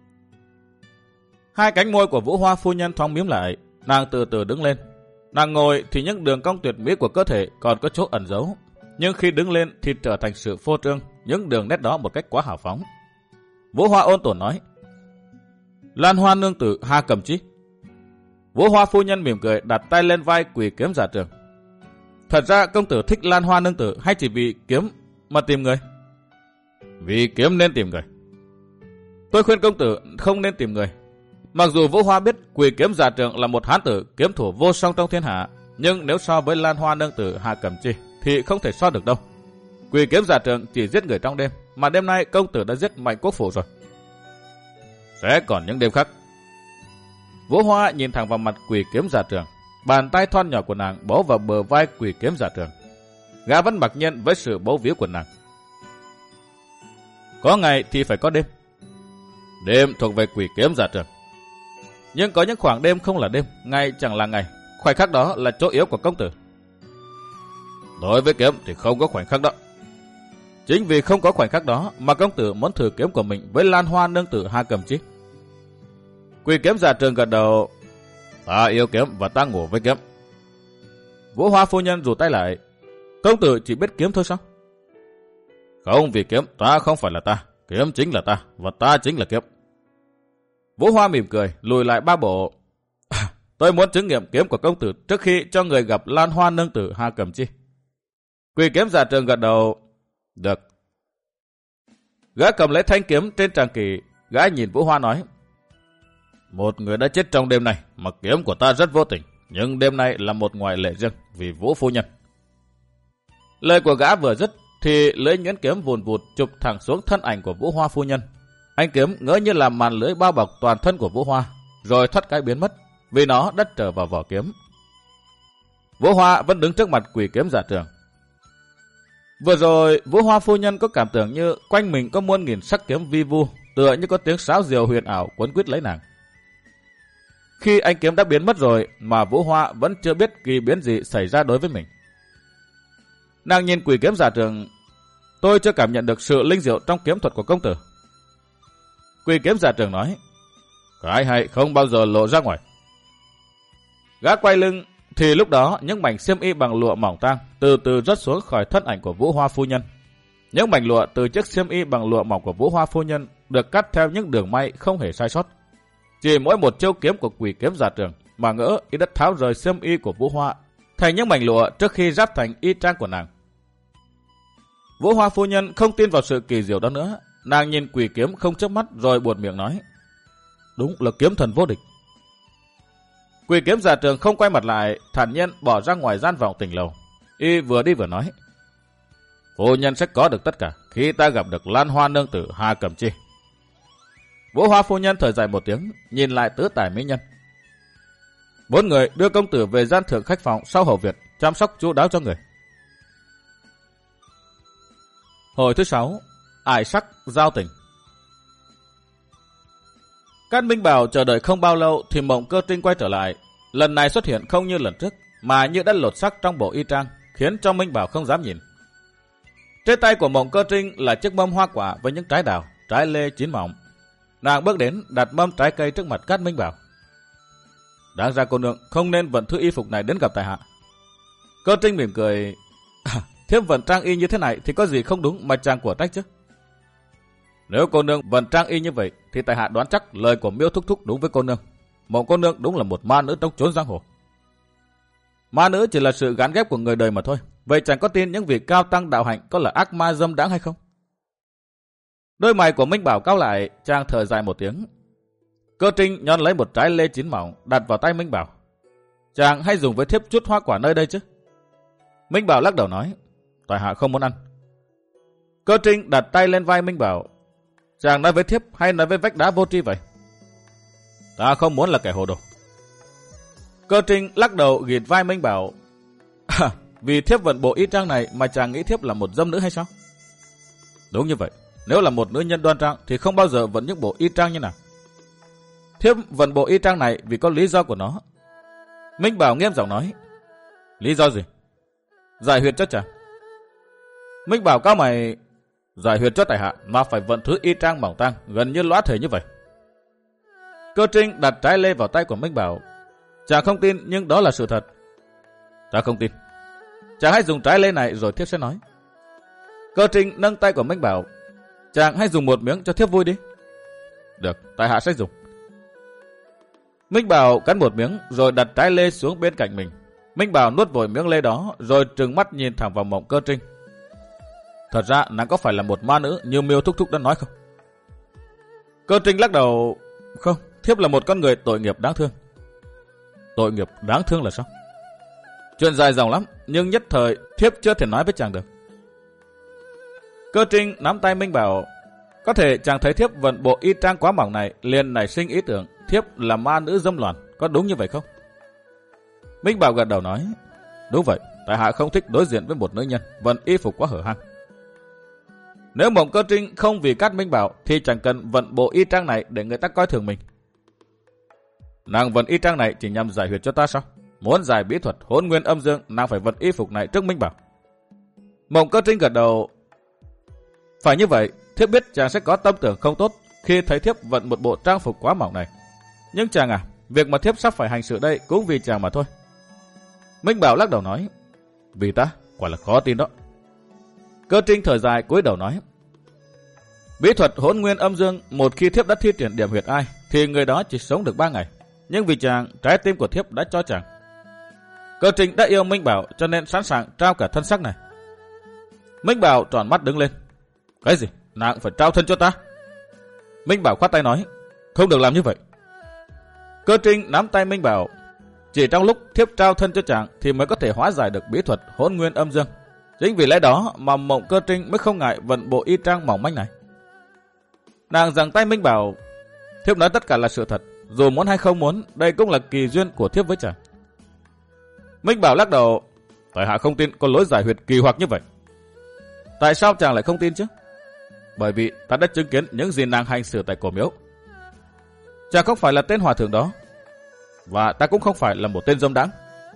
Hai cánh môi của Vũ Hoa phu nhân thoáng mím lại, nàng từ từ đứng lên. Nàng ngồi thì những đường cong tuyệt mỹ của cơ thể còn có chỗ ẩn giấu, nhưng khi đứng lên thì trở thành sự phô trương những đường nét đó một cách quá hào phóng. Vũ Hoa ôn tồn nói: Lan Hoa nương tử Hà Cẩm Chi. Vũ Hoa phu nhân mỉm cười đặt tay lên vai Quỷ Kiếm Giả Trường. Thật ra công tử thích Lan Hoa nương tử hay chỉ vì kiếm mà tìm người? Vì kiếm nên tìm người. Tôi khuyên công tử không nên tìm người. Mặc dù Vũ Hoa biết Quỷ Kiếm Giả Trường là một hán tử kiếm thủ vô song trong thiên hạ, nhưng nếu so với Lan Hoa nương tử Hà Cẩm Chi thì không thể so được đâu. Quỷ Kiếm Giả Trường chỉ giết người trong đêm, mà đêm nay công tử đã giết Mạnh Quốc Phủ rồi. Sẽ còn những đêm khác. Vũ Hoa nhìn thẳng vào mặt Quỷ Kiếm Giả Trường, bàn tay thon nhỏ của nàng bấu vào bờ vai Quỷ Kiếm Giả Trường. Gã vẫn mặc nhiên với sự bấu víu của nàng. Có ngày thì phải có đêm. Đêm thuộc về Quỷ Kiếm Giả Trường. Nhưng có những khoảng đêm không là đêm, ngày chẳng là ngày. Khoảnh khắc đó là chỗ yếu của công tử. Đối với kiếm thì không có khoảnh khắc đó. Chính vì không có khoảnh khắc đó mà công tử muốn thử kiếm của mình với Lan Hoa nương tử Hà Cẩm Chi. Quỷ Kiếm Giả Trường gật đầu. Ta yêu kiếm và ta ngủ với kiếm. Vũ Hoa phu nhân rủ tay lại. Công tử chỉ biết kiếm thôi sao? Không, vì kiếm ta không phải là ta, kiếm chính là ta và ta chính là kiếm. Vũ Hoa mỉm cười, lùi lại ba bộ. Tôi muốn chứng nghiệm kiếm của công tử trước khi cho người gặp Lan Hoa nương tử Hà Cẩm Chi. Quỷ Kiếm Giả Trường gật đầu. Được. Gã cầm lấy thanh kiếm trên tràng kỷ, gã nhìn Vũ Hoa nói: Một người đã chết trong đêm này, mà kiếm của ta rất vô tình, nhưng đêm nay là một ngoại lệ riêng vì Vũ phu nhân. Lời của gã vừa dứt thì lưỡi nhuyễn kiếm vùn vụt chụp thẳng xuống thân ảnh của Vũ Hoa phu nhân. Anh kiếm ngỡ như là màn lưới bao bọc toàn thân của Vũ Hoa, rồi thoát cái biến mất, vì nó đã trở vào vỏ kiếm. Vũ Hoa vẫn đứng trước mặt Quỷ Kiếm Giả Trường. Vừa rồi, Vũ Hoa phu nhân có cảm tưởng như quanh mình có muôn nghìn sắc kiếm vi vu, tựa như có tiếng sáo diều huyền ảo quấn quýt lấy nàng. Khi anh kiếm đã biến mất rồi mà Vũ Hoa vẫn chưa biết kỳ biến gì xảy ra đối với mình. Nàng nhìn Quỷ Kiếm Giả Trường. Tôi chưa cảm nhận được sự linh diệu trong kiếm thuật của công tử. Quỷ Kiếm Giả Trường nói: Cái hay không bao giờ lộ ra ngoài. Gã quay lưng thì lúc đó những mảnh xiêm y bằng lụa mỏng tang từ từ rớt xuống khỏi thân ảnh của Vũ Hoa phu nhân. Những mảnh lụa từ chiếc xiêm y bằng lụa mỏng của Vũ Hoa phu nhân được cắt theo những đường may không hề sai sót. Chỉ mỗi một chiêu kiếm của Quỷ Kiếm Giả Trường mà ngỡ y đất tháo rời xiêm y của Vũ Hoa thành những mảnh lụa trước khi ráp thành y trang của nàng. Vũ Hoa phu nhân không tin vào sự kỳ diệu đó nữa. Nàng nhìn Quỷ Kiếm không chớp mắt rồi buột miệng nói: đúng là kiếm thần vô địch. Quỷ Kiếm Giả Trường không quay mặt lại, thản nhiên bỏ ra ngoài gian vọng tỉnh lầu. Y vừa đi vừa nói: phu nhân sẽ có được tất cả khi ta gặp được Lan Hoa nương tử Hà Cẩm Chi. Vũ Hoa phu nhân thở dài một tiếng, nhìn lại tứ tài mỹ nhân. 4 người đưa công tử về gian thượng khách phòng sau hậu viện, chăm sóc chu đáo cho người. Hồi thứ 6, ải sắc giao tình. Cát Minh Bảo chờ đợi không bao lâu thì Mộng Cơ Trinh quay trở lại. Lần này xuất hiện không như lần trước, mà như đã lột xác trong bộ y trang, khiến cho Minh Bảo không dám nhìn. Trên tay của Mộng Cơ Trinh là chiếc mâm hoa quả với những trái đào, trái lê chín mọng. Nàng bước đến đặt mâm trái cây trước mặt Cát Minh Bảo. Đáng ra cô nương không nên vận thứ y phục này đến gặp tại hạ. Cơ Trinh mỉm cười: thiếp vận trang y như thế này thì có gì không đúng mà chàng của trách chứ. Nếu cô nương vận trang y như vậy thì tại hạ đoán chắc lời của Miêu thúc thúc đúng với cô nương. Mộng cô nương đúng là một ma nữ trong chốn giang hồ. Ma nữ chỉ là sự gán ghép của người đời mà thôi. Vậy chàng có tin những vị cao tăng đạo hạnh có là ác ma dâm đáng hay không? Đôi mày của Minh Bảo cau lại, chàng thở dài một tiếng. Cơ Trinh nhón lấy một trái lê chín mỏng đặt vào tay Minh Bảo. Chàng hay dùng với thiếp chút hoa quả nơi đây chứ? Minh Bảo lắc đầu nói: tại hạ không muốn ăn. Cơ Trinh đặt tay lên vai Minh Bảo. Chàng nói với thiếp hay nói với vách đá vô tri vậy? Ta không muốn là kẻ hồ đồ. Cơ Trinh lắc đầu ghịt vai Minh Bảo. Vì thiếp vận bộ y trang này mà chàng nghĩ thiếp là một dâm nữ hay sao? Đúng như vậy. Nếu là một nữ nhân đoan trang thì không bao giờ vận những bộ y trang như nào. Thiếp vận bộ y trang này vì có lý do của nó. Minh Bảo nghiêm giọng nói: lý do gì? Giải huyệt cho chàng. Minh Bảo cao mày: giải huyệt cho tại hạ mà phải vận thứ y trang mỏng tang gần như lõa thể như vậy. Cơ Trinh đặt trái lê vào tay của Minh Bảo. Chàng không tin nhưng đó là sự thật. Ta không tin. Chàng hãy dùng trái lê này rồi thiếp sẽ nói. Cơ Trinh nâng tay của Minh Bảo. Chàng hãy dùng một miếng cho thiếp vui đi. Được, tại hạ sẽ dùng. Minh Bảo cắn một miếng rồi đặt trái lê xuống bên cạnh mình. Minh Bảo nuốt vội miếng lê đó rồi trừng mắt nhìn thẳng vào Mộng Cơ Trinh. Thật ra nàng có phải là một ma nữ như Miêu thúc thúc đã nói không? Cơ Trinh lắc đầu: không, thiếp là một con người tội nghiệp đáng thương. Tội nghiệp đáng thương là sao? Chuyện dài dòng lắm, nhưng nhất thời thiếp chưa thể nói với chàng được. Cơ Trinh nắm tay Minh Bảo. Có thể chàng thấy thiếp vận bộ y trang quá mỏng này liền nảy sinh ý tưởng thiếp là ma nữ dâm loạn, có đúng như vậy không? Minh Bảo gật đầu nói: đúng vậy, tại hạ không thích đối diện với một nữ nhân vận y phục quá hở hang. Nếu Mộng Cơ Trinh không vì Cát Minh Bảo thì chẳng cần vận bộ y trang này để người ta coi thường mình. Nàng vận y trang này chỉ nhằm giải huyệt cho ta sao? Muốn giải bí thuật hỗn nguyên âm dương, nàng phải vận y phục này trước Minh Bảo. Mộng Cơ Trinh gật đầu. Phải như vậy, thiếp biết chàng sẽ có tâm tưởng không tốt khi thấy thiếp vận một bộ trang phục quá mỏng này. Nhưng chàng à, việc mà thiếp sắp phải hành sự đây cũng vì chàng mà thôi. Minh Bảo lắc đầu nói: vì ta, quả là khó tin đó. Cơ Trinh thở dài cúi đầu nói: bí thuật hỗn nguyên âm dương, một khi thiếp đã thi triển điểm huyệt ai thì người đó chỉ sống được 3 ngày. Nhưng vì chàng, trái tim của thiếp đã cho chàng. Cơ Trinh đã yêu Minh Bảo cho nên sẵn sàng trao cả thân xác này. Minh Bảo tròn mắt đứng lên. Cái gì? Nàng phải trao thân cho ta? Minh Bảo khoát tay nói: không được làm như vậy. Cơ Trinh nắm tay Minh Bảo. Chỉ trong lúc thiếp trao thân cho chàng thì mới có thể hóa giải được bí thuật hỗn nguyên âm dương. Chính vì lẽ đó mà Mộng Cơ Trinh mới không ngại vận bộ y trang mỏng manh này. Nàng giằng tay Minh Bảo: thiếp nói tất cả là sự thật, dù muốn hay không muốn, đây cũng là kỳ duyên của thiếp với chàng. Minh Bảo lắc đầu: tại hạ không tin có lối giải huyệt kỳ hoặc như vậy. Tại sao chàng lại không tin chứ? Bởi vì ta đã chứng kiến những gì nàng hành xử tại cổ miếu. Chàng không phải là tên hòa thượng đó, và ta cũng không phải là một tên dâm đãng.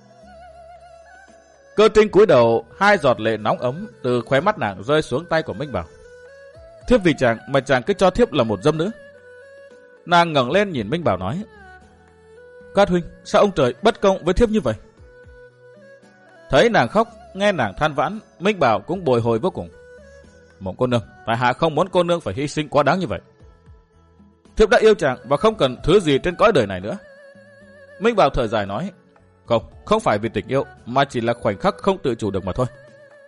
Cơ Trinh cúi đầu, 2 giọt lệ nóng ấm từ khóe mắt nàng rơi xuống tay của Minh Bảo. Thiếp vì chàng mà chàng cứ cho thiếp là một dâm nữ. Nàng ngẩng lên nhìn Minh Bảo nói: Cát huynh, sao ông trời bất công với thiếp như vậy? Thấy nàng khóc, nghe nàng than vãn, Minh Bảo cũng bồi hồi vô cùng. Mộng cô nương, tại hạ không muốn cô nương phải hy sinh quá đáng như vậy. Thiếp đã yêu chàng và không cần thứ gì trên cõi đời này nữa. Minh Bảo thở dài nói, không phải vì tình yêu, mà chỉ là khoảnh khắc không tự chủ được mà thôi.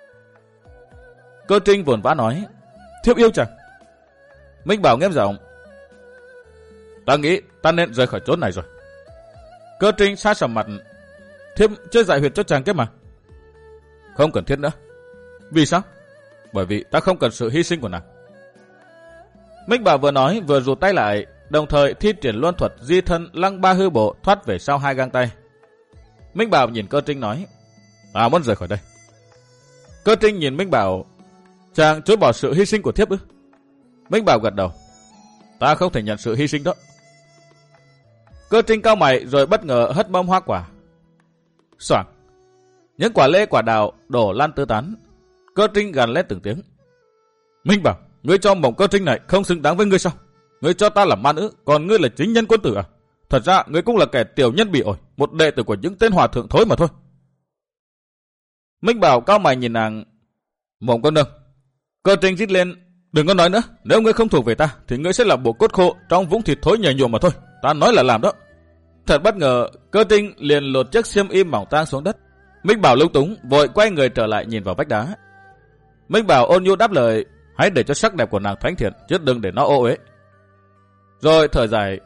Cơ Trinh vồn vã nói, thiếp yêu chàng. Minh Bảo nghiêm giọng, ta nghĩ ta nên rời khỏi chốn này rồi. Cơ Trinh xa sầm mặt, thiếp chưa giải huyệt cho chàng kết mà. Không cần thiết nữa. Vì sao? Bởi vì ta không cần sự hy sinh của nàng. Minh Bảo vừa nói vừa rụt tay lại, đồng thời thi triển luân thuật di thân Lăng Ba Hư Bộ thoát về sau hai gang tay. Minh Bảo nhìn Cơ Trinh nói, ta muốn rời khỏi đây. Cơ Trinh nhìn Minh Bảo, chàng chối bỏ sự hy sinh của thiếp ư? Minh Bảo gật đầu, ta không thể nhận sự hy sinh đó. Cơ Trinh cau mày rồi bất ngờ hất bông hoa quả. Xoảng, những quả lê quả đào đổ lan tứ tán. Cơ Trinh gằn lên từng tiếng, Minh Bảo, ngươi cho Mộng Cơ Trinh này không xứng đáng với ngươi sao? Ngươi cho ta làm ma nữ, còn ngươi là chính nhân quân tử à? Thật ra ngươi cũng là kẻ tiểu nhân bị ổi, một đệ tử của những tên hòa thượng thối mà thôi. Minh Bảo cau mày nhìn nàng, Mộng cô nương. Cơ Trinh rít lên, đừng có nói nữa, nếu ngươi không thuộc về ta thì ngươi sẽ là bộ cốt khô trong vũng thịt thối nhầy nhụa mà thôi. Ta nói là làm đó. Thật bất ngờ, Cơ Trinh liền lột chiếc xiêm y mỏng tang xuống đất. Minh Bảo lung túng, vội quay người trở lại nhìn vào vách đá. Minh Bảo ôn nhu đáp lời, hãy để cho sắc đẹp của nàng thánh thiện, chứ đừng để nó ô uế. Rồi thở dài,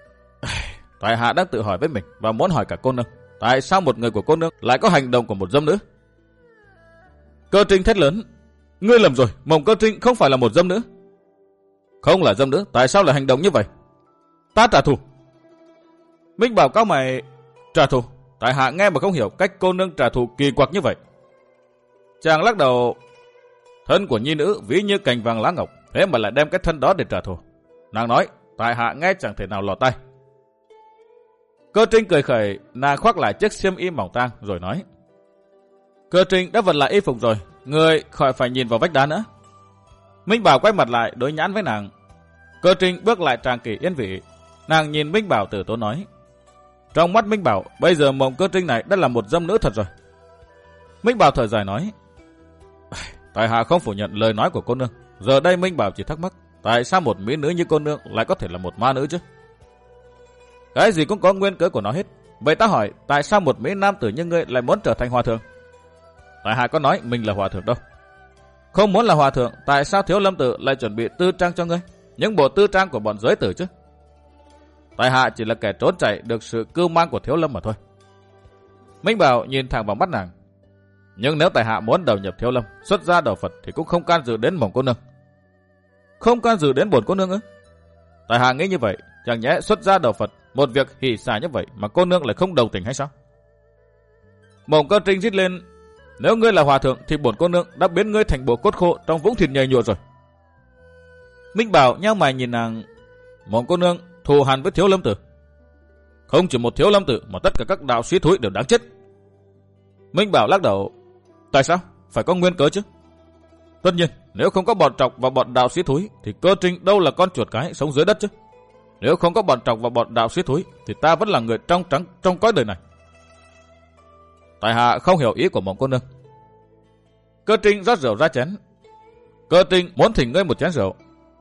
tại hạ đang tự hỏi với mình và muốn hỏi cả cô nương, tại sao một người của cô nương lại có hành động của một dâm nữ? Cơ Trinh thét lớn, ngươi lầm rồi, Mộng Cơ Trinh không phải là một dâm nữ. Không là dâm nữ, tại sao lại hành động như vậy? Ta trả thù. Minh Bảo cau mày, trả thù? Tại hạ nghe mà không hiểu cách cô nương trả thù kỳ quặc như vậy. Chàng lắc đầu, thân của nhi nữ ví như cành vàng lá ngọc, thế mà lại đem cái thân đó để trả thù. Nàng nói, tại hạ nghe chẳng thể nào lọt tai. Cơ Trinh cười khẩy, nàng khoác lại chiếc xiêm y mỏng tang rồi nói, Cơ Trinh đã vật lại y phục rồi, người khỏi phải nhìn vào vách đá nữa. Minh Bảo quay mặt lại đối nhãn với nàng. Cơ Trinh bước lại tràng kỷ yên vị. Nàng nhìn Minh Bảo từ tốn nói, trong mắt Minh Bảo, bây giờ Mộng Cơ Trinh này đã là một dâm nữ thật rồi. Minh Bảo thở dài nói, tại hạ không phủ nhận lời nói của cô nương. Giờ đây Minh Bảo chỉ thắc mắc, tại sao một mỹ nữ như cô nương lại có thể là một ma nữ chứ? Cái gì cũng có nguyên cớ của nó hết. Vậy ta hỏi, tại sao một mỹ nam tử như ngươi lại muốn trở thành hòa thượng? Tại hạ có nói mình là hòa thượng đâu. Không muốn là hòa thượng, tại sao Thiếu Lâm Tự lại chuẩn bị tư trang cho ngươi? Những bộ tư trang của bọn giới tử chứ? Tại hạ chỉ là kẻ trốn chạy được sự cưu mang của Thiếu Lâm mà thôi. Minh Bảo nhìn thẳng vào mắt nàng. Nhưng nếu tại hạ muốn đầu nhập Thiếu Lâm, xuất gia đầu Phật thì cũng không can dự đến Mộng cô nương. Không can dự đến bổn cô nương ư? Tại hạ nghĩ như vậy, chẳng nhẽ xuất gia đầu Phật, một việc hỷ xả như vậy mà cô nương lại không đồng tình hay sao? Mộng Cơ Trinh rít lên, nếu ngươi là hòa thượng thì bổn cô nương đã biến ngươi thành bộ cốt khô trong vũng thịt nhầy nhụa rồi. Minh Bảo nhao mày nhìn nàng, Mộng cô nương thù hằn với Thiếu Lâm Tử. Không chỉ một Thiếu Lâm Tử mà tất cả các đạo sĩ thúi đều đáng chết. Minh Bảo lắc đầu, tại sao? Phải có nguyên cớ chứ. Tất nhiên, nếu không có bọn trọc và bọn đạo sĩ thúi thì Cơ Trinh đâu là con chuột cái sống dưới đất chứ. Nếu không có bọn trọc và bọn đạo sĩ thúi thì ta vẫn là người trong trắng trong cõi đời này. Tại hạ không hiểu ý của Mộng cô nương. Cơ Trinh rót rượu ra chén. Cơ Trinh muốn thỉnh ngươi một chén rượu.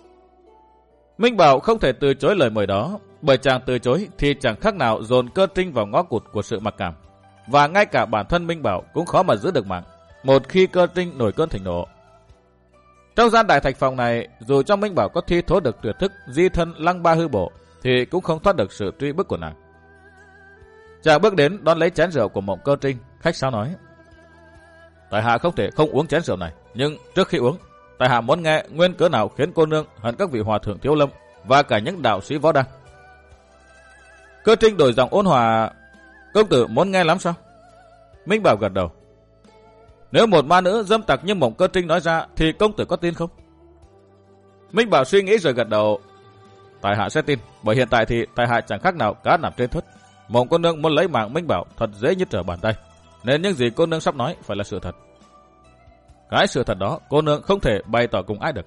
Minh Bảo không thể từ chối lời mời đó, bởi chàng từ chối thì chẳng khác nào dồn Cơ Trinh vào ngõ cụt của sự mặc cảm. Và ngay cả bản thân Minh Bảo cũng khó mà giữ được mạng, một khi Cơ Trinh nổi cơn thịnh nộ. Trong gian đại thạch phòng này, dù cho Minh Bảo có thi thố được tuyệt thức di thân Lăng Ba Hư Bộ, thì cũng không thoát được sự truy bức của nàng. Chàng bước đến đón lấy chén rượu của Mộng Cơ Trinh, khách sáo nói, tại hạ không thể không uống chén rượu này, nhưng trước khi uống, tại hạ muốn nghe nguyên cớ nào khiến cô nương hận các vị hòa thượng Thiếu Lâm và cả những đạo sĩ võ đăng. Cơ Trinh đổi giọng ôn hòa, công tử muốn nghe lắm sao? Minh Bảo gật đầu. Nếu một ma nữ dâm tặc như Mộng Cơ Trinh nói ra thì công tử có tin không? Minh Bảo suy nghĩ rồi gật đầu. Tại hạ sẽ tin, bởi hiện tại thì tại hạ chẳng khác nào cá nằm trên thớt. Mộng cô nương muốn lấy mạng Minh Bảo thật dễ như trở bàn tay, nên những gì cô nương sắp nói phải là sự thật. Cái sự thật đó cô nương không thể bày tỏ cùng ai được.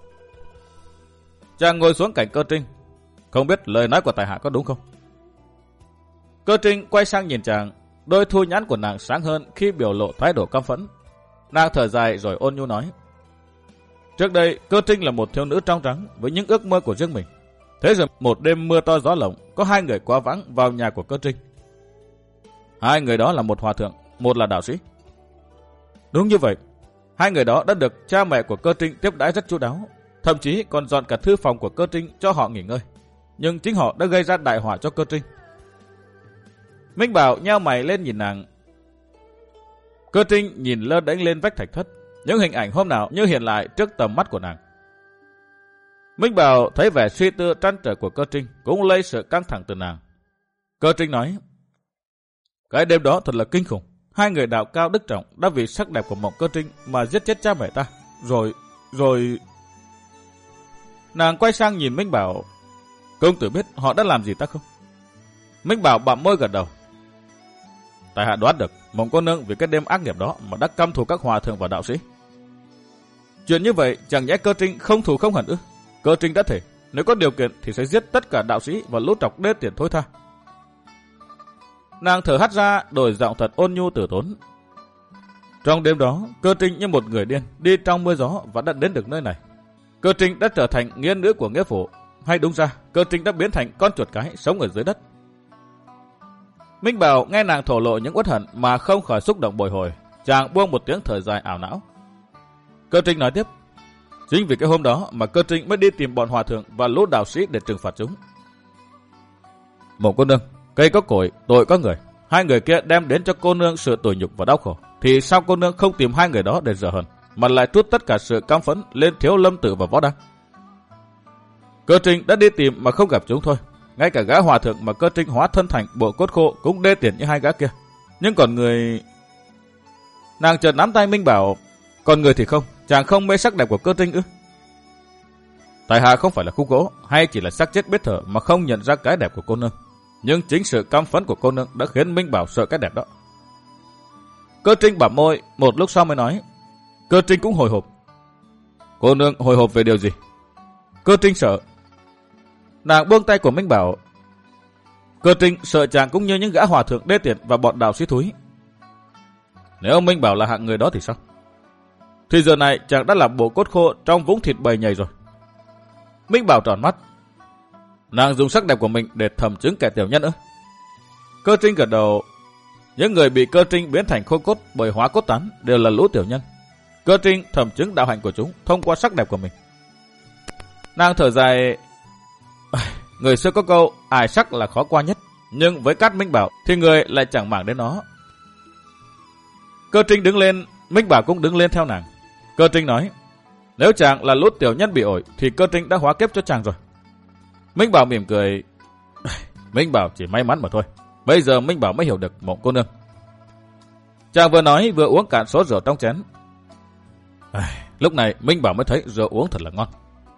Chàng ngồi xuống cạnh Cơ Trinh, không biết lời nói của tại hạ có đúng không? Cơ Trinh quay sang nhìn chàng, đôi thu nhãn của nàng sáng hơn khi biểu lộ thái độ căm phẫn. Nàng thở dài rồi ôn nhu nói, Trước đây, Cơ Trinh là một thiếu nữ trong trắng với những ước mơ của riêng mình. Thế rồi một đêm mưa to gió lộng, có hai người quá vãng vào nhà của Cơ Trinh. Hai người đó là một hòa thượng, một là đạo sĩ. Đúng như vậy, hai người đó đã được cha mẹ của Cơ Trinh tiếp đãi rất chu đáo, thậm chí còn dọn cả thư phòng của Cơ Trinh cho họ nghỉ ngơi. Nhưng chính họ đã gây ra đại họa cho Cơ Trinh. Minh Bảo nheo mày lên nhìn nàng. Cơ Trinh nhìn lơ đánh lên vách thạch thất, những hình ảnh hôm nào như hiện lại trước tầm mắt của nàng. Minh Bảo thấy vẻ suy tư trăn trở của Cơ Trinh cũng lây sự căng thẳng từ nàng. Cơ Trinh nói, cái đêm đó thật là kinh khủng. Hai người đạo cao đức trọng đã vì sắc đẹp của Mộng Cơ Trinh mà giết chết cha mẹ ta. Rồi... Nàng quay sang nhìn Minh Bảo. Công tử biết họ đã làm gì ta không? Minh Bảo bặm môi gật đầu. Tại hạ đoán được Mộng cô nương vì cái đêm ác nghiệp đó mà đã căm thù các hòa thượng và đạo sĩ. Chuyện như vậy chẳng nhẽ Cơ Trinh không thù không hận ư? Cơ Trinh đã thể nếu có điều kiện thì sẽ giết tất cả đạo sĩ và lũ trọc đê tiện thôi tha. Nàng thở hắt ra, đổi giọng thật ôn nhu từ tốn. Trong đêm đó, Cơ Trinh như một người điên đi trong mưa gió và đã đến được nơi này. Cơ Trinh đã trở thành nghĩa nữ của nghĩa phụ, hay đúng ra, Cơ Trinh đã biến thành con chuột cái sống ở dưới đất. Minh Bảo nghe nàng thổ lộ những uất hận mà không khỏi xúc động bồi hồi, chàng buông một tiếng thở dài ảo não. Cơ Trinh nói tiếp, chính vì cái hôm đó mà Cơ Trinh mới đi tìm bọn hòa thượng và lũ đạo sĩ để trừng phạt chúng. Mộng cô nương, cây có cội, tội có người. Hai người kia đem đến cho cô nương sự tủi nhục và đau khổ, thì sao cô nương không tìm hai người đó để rửa hờn, mà lại trút tất cả sự căm phẫn lên Thiếu Lâm Tự và Võ Đăng? Cơ Trinh đã đi tìm mà không gặp chúng thôi. Ngay cả gã hòa thượng mà Cơ Trinh hóa thân thành bộ cốt khô cũng đê tiện như hai gã kia. Nhưng còn người... Nàng chợt nắm tay Minh Bảo. Còn người thì không, chàng không mê sắc đẹp của Cơ Trinh ư? Tại hạ không phải là khúc gỗ, hay chỉ là xác chết biết thở mà không nhận ra cái đẹp của cô nương. Nhưng chính sự căm phẫn của cô nương đã khiến Minh Bảo sợ cái đẹp đó. Cơ Trinh bặm môi, một lúc sau mới nói. Cơ Trinh cũng hồi hộp. Cô nương hồi hộp về điều gì? Cơ Trinh sợ. Nàng buông tay của Minh Bảo. Cơ Trinh sợ chàng cũng như những gã hòa thượng đê tiện và bọn đạo sĩ thúi. Nếu Minh Bảo là hạng người đó thì sao? Thì giờ này chàng đã là bộ cốt khô trong vũng thịt bầy nhầy rồi. Minh Bảo tròn mắt. Nàng dùng sắc đẹp của mình để thẩm chứng kẻ tiểu nhân ư? Cơ Trinh gật đầu. Những người bị Cơ Trinh biến thành khô cốt bởi hóa cốt tán đều là lũ tiểu nhân. Cơ Trinh thẩm chứng đạo hạnh của chúng thông qua sắc đẹp của mình. Nàng thở dài. Người xưa có câu ải sắc là khó qua nhất, nhưng với Cát Minh Bảo thì người lại chẳng màng đến nó. Cơ Trinh đứng lên, Minh Bảo cũng đứng lên theo nàng. Cơ Trinh nói, nếu chàng là lũ tiểu nhân bị ổi thì Cơ Trinh đã hóa kiếp cho chàng rồi. Minh Bảo mỉm cười. Minh Bảo chỉ may mắn mà thôi. Bây giờ Minh Bảo mới hiểu được Mộng cô nương. Chàng vừa nói vừa uống cạn số rượu trong chén. Lúc này Minh Bảo mới thấy rượu uống thật là ngon.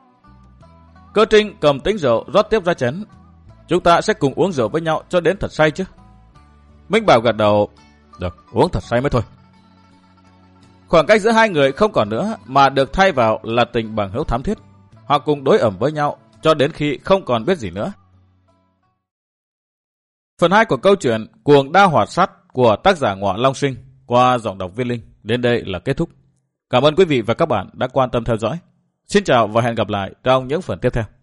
Cơ Trinh cầm tính rượu rót tiếp ra chén. Chúng ta sẽ cùng uống rượu với nhau cho đến thật say chứ? Minh Bảo gật đầu. Được, uống thật say mới thôi. Khoảng cách giữa hai người không còn nữa mà được thay vào là tình bằng hữu thắm thiết. Họ cùng đối ẩm với nhau cho đến khi không còn biết gì nữa. Phần 2 của câu chuyện Cuồng Đao Hoạt Sắt của tác giả Ngọa Long Sinh qua giọng đọc Viên Linh đến đây là kết thúc. Cảm ơn quý vị và các bạn đã quan tâm theo dõi. Xin chào và hẹn gặp lại trong những phần tiếp theo.